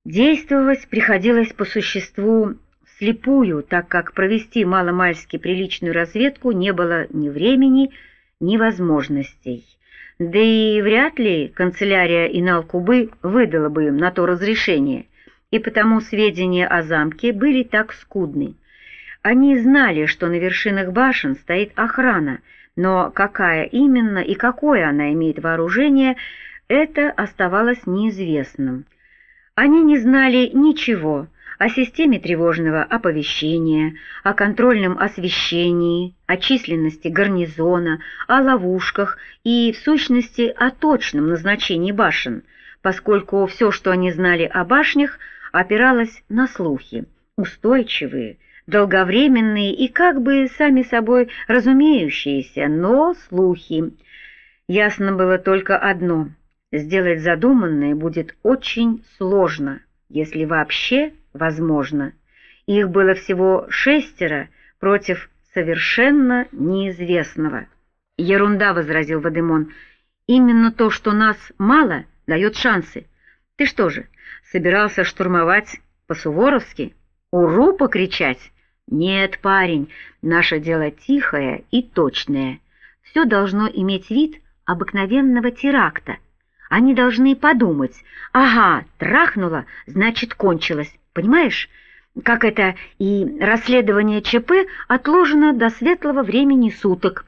Действовать приходилось по существу вслепую, так как провести маломальски приличную разведку не было ни времени, ни возможностей. Да и вряд ли канцелярия Инал-Кубы выдала бы им на то разрешение, и потому сведения о замке были так скудны. Они знали, что на вершинах башен стоит охрана, но какая именно и какое она имеет вооружение, это оставалось неизвестным. Они не знали ничего о системе тревожного оповещения, о контрольном освещении, о численности гарнизона, о ловушках и, в сущности, о точном назначении башен, поскольку все, что они знали о башнях, опиралось на слухи, устойчивые, долговременные и как бы сами собой разумеющиеся, но слухи. Ясно было только одно: сделать задуманное будет очень сложно, если вообще возможно. Их было всего 6 против совершенно неизвестного. «Ерунда», — возразил Вадимон. «Именно то, что нас мало, дает шансы. Ты что же, собирался штурмовать по-суворовски? Уру покричать? Нет, парень, наше дело тихое и точное. Все должно иметь вид обыкновенного теракта. Они должны подумать: ага, трахнуло, значит, кончилось. Понимаешь, как это и расследование ЧП отложено до светлого времени суток».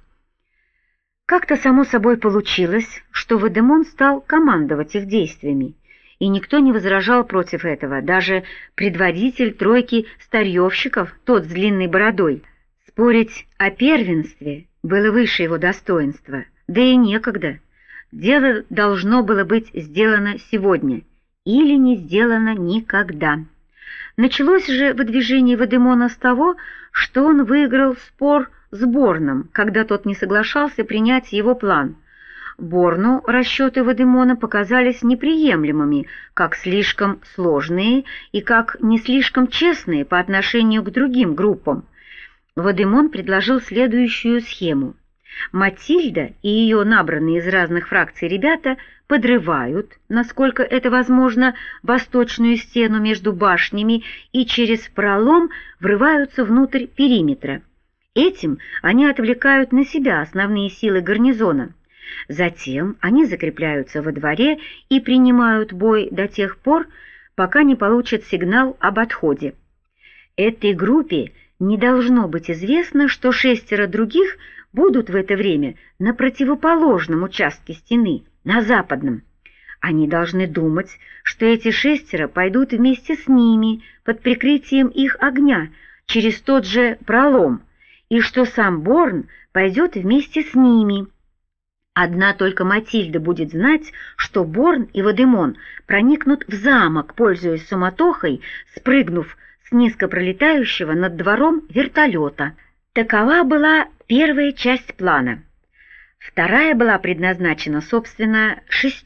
Как-то само собой получилось, что Вадимон стал командовать их действиями, и никто не возражал против этого, даже предводитель тройки старьевщиков, тот с длинной бородой. Спорить о первенстве было выше его достоинства, да и некогда. Дело должно было быть сделано сегодня или не сделано никогда. Началось же выдвижение Вадимона с того, что он выиграл спор с Борном, когда тот не соглашался принять его план. Борну расчеты Вадимона показались неприемлемыми, как слишком сложные и как не слишком честные по отношению к другим группам. Вадимон предложил следующую схему. Матильда и ее набранные из разных фракций ребята подрывают, насколько это возможно, восточную стену между башнями и через пролом врываются внутрь периметра. Этим они отвлекают на себя основные силы гарнизона. Затем они закрепляются во дворе и принимают бой до тех пор, пока не получат сигнал об отходе. Этой группе не должно быть известно, что 6 других будут в это время на противоположном участке стены, на западном. Они должны думать, что эти 6 пойдут вместе с ними под прикрытием их огня через тот же пролом, и что сам Борн пойдет вместе с ними. Одна только Матильда будет знать, что Борн и Вадимон проникнут в замок, пользуясь суматохой, спрыгнув с низко пролетающего над двором вертолета. Такова была первая часть плана. Вторая была предназначена, собственно, 6.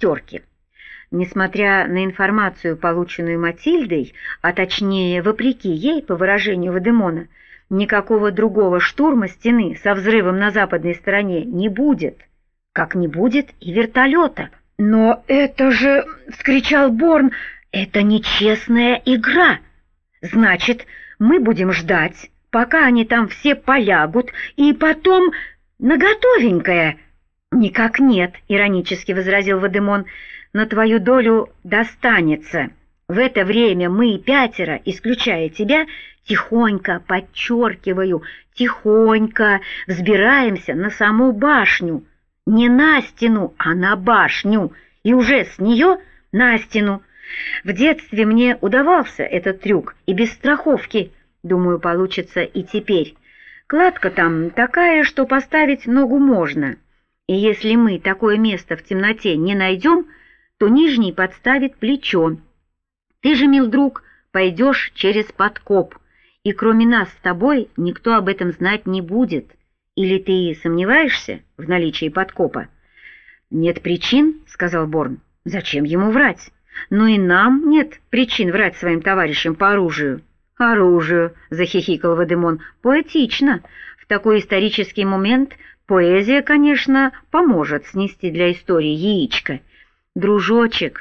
Несмотря на информацию, полученную Матильдой, а точнее, вопреки ей, по выражению Вадимона, никакого другого штурма стены со взрывом на западной стороне не будет, как не будет и вертолета. «Но это же, — вскричал Борн, — это нечестная игра. Значит, мы будем ждать, пока они там все полягут, и потом наготовенькое». «Никак нет», — иронически возразил Вадимон, — «на твою долю достанется. В это время мы 5, исключая тебя, тихонько, подчеркиваю, тихонько взбираемся на саму башню. Не на стену, а на башню, и уже с нее на стену. В детстве мне удавался этот трюк, и без страховки, думаю, получится и теперь. Кладка там такая, что поставить ногу можно, и если мы такое место в темноте не найдем, то нижний подставит плечо. Ты же, мил друг, пойдешь через подкоп, и кроме нас с тобой никто об этом знать не будет. Или ты сомневаешься в наличии подкопа?» «Нет причин, — сказал Борн. — Зачем ему врать? Но и нам нет причин врать своим товарищам по оружию». «Оружию, — захихикал Вадимон, — поэтично. В такой исторический момент поэзия, конечно, поможет снести для истории яичко. Дружочек,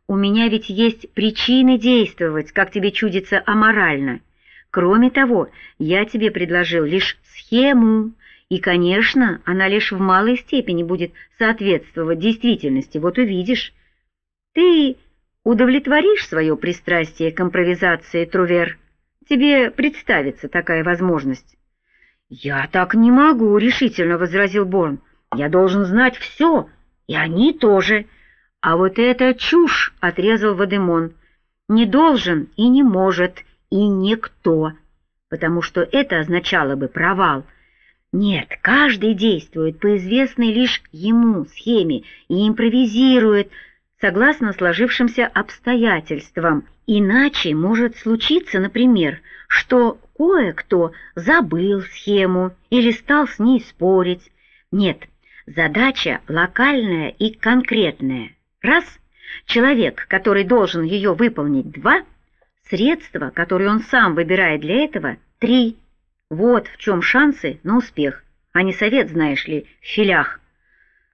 у меня ведь есть причины действовать, как тебе чудится, аморально. Кроме того, я тебе предложил лишь схему, и, конечно, она лишь в малой степени будет соответствовать действительности, вот увидишь. Ты удовлетворишь свое пристрастие к импровизации, Трувер? Тебе представится такая возможность. «Я так не могу», — решительно возразил Борн. «Я должен знать все, и они тоже». «А вот это чушь», — отрезал Вадемон. «Не должен и не может, и никто, потому что это означало бы провал. Нет, каждый действует по известной лишь ему схеме и импровизирует, согласно сложившимся обстоятельствам. Иначе может случиться, например, что кое-кто забыл схему или стал с ней спорить. Нет, задача локальная и конкретная. Раз, человек, который должен ее выполнить, два, средства, которые он сам выбирает для этого, три. Вот в чем шансы на успех, а не совет, знаешь ли, в филях.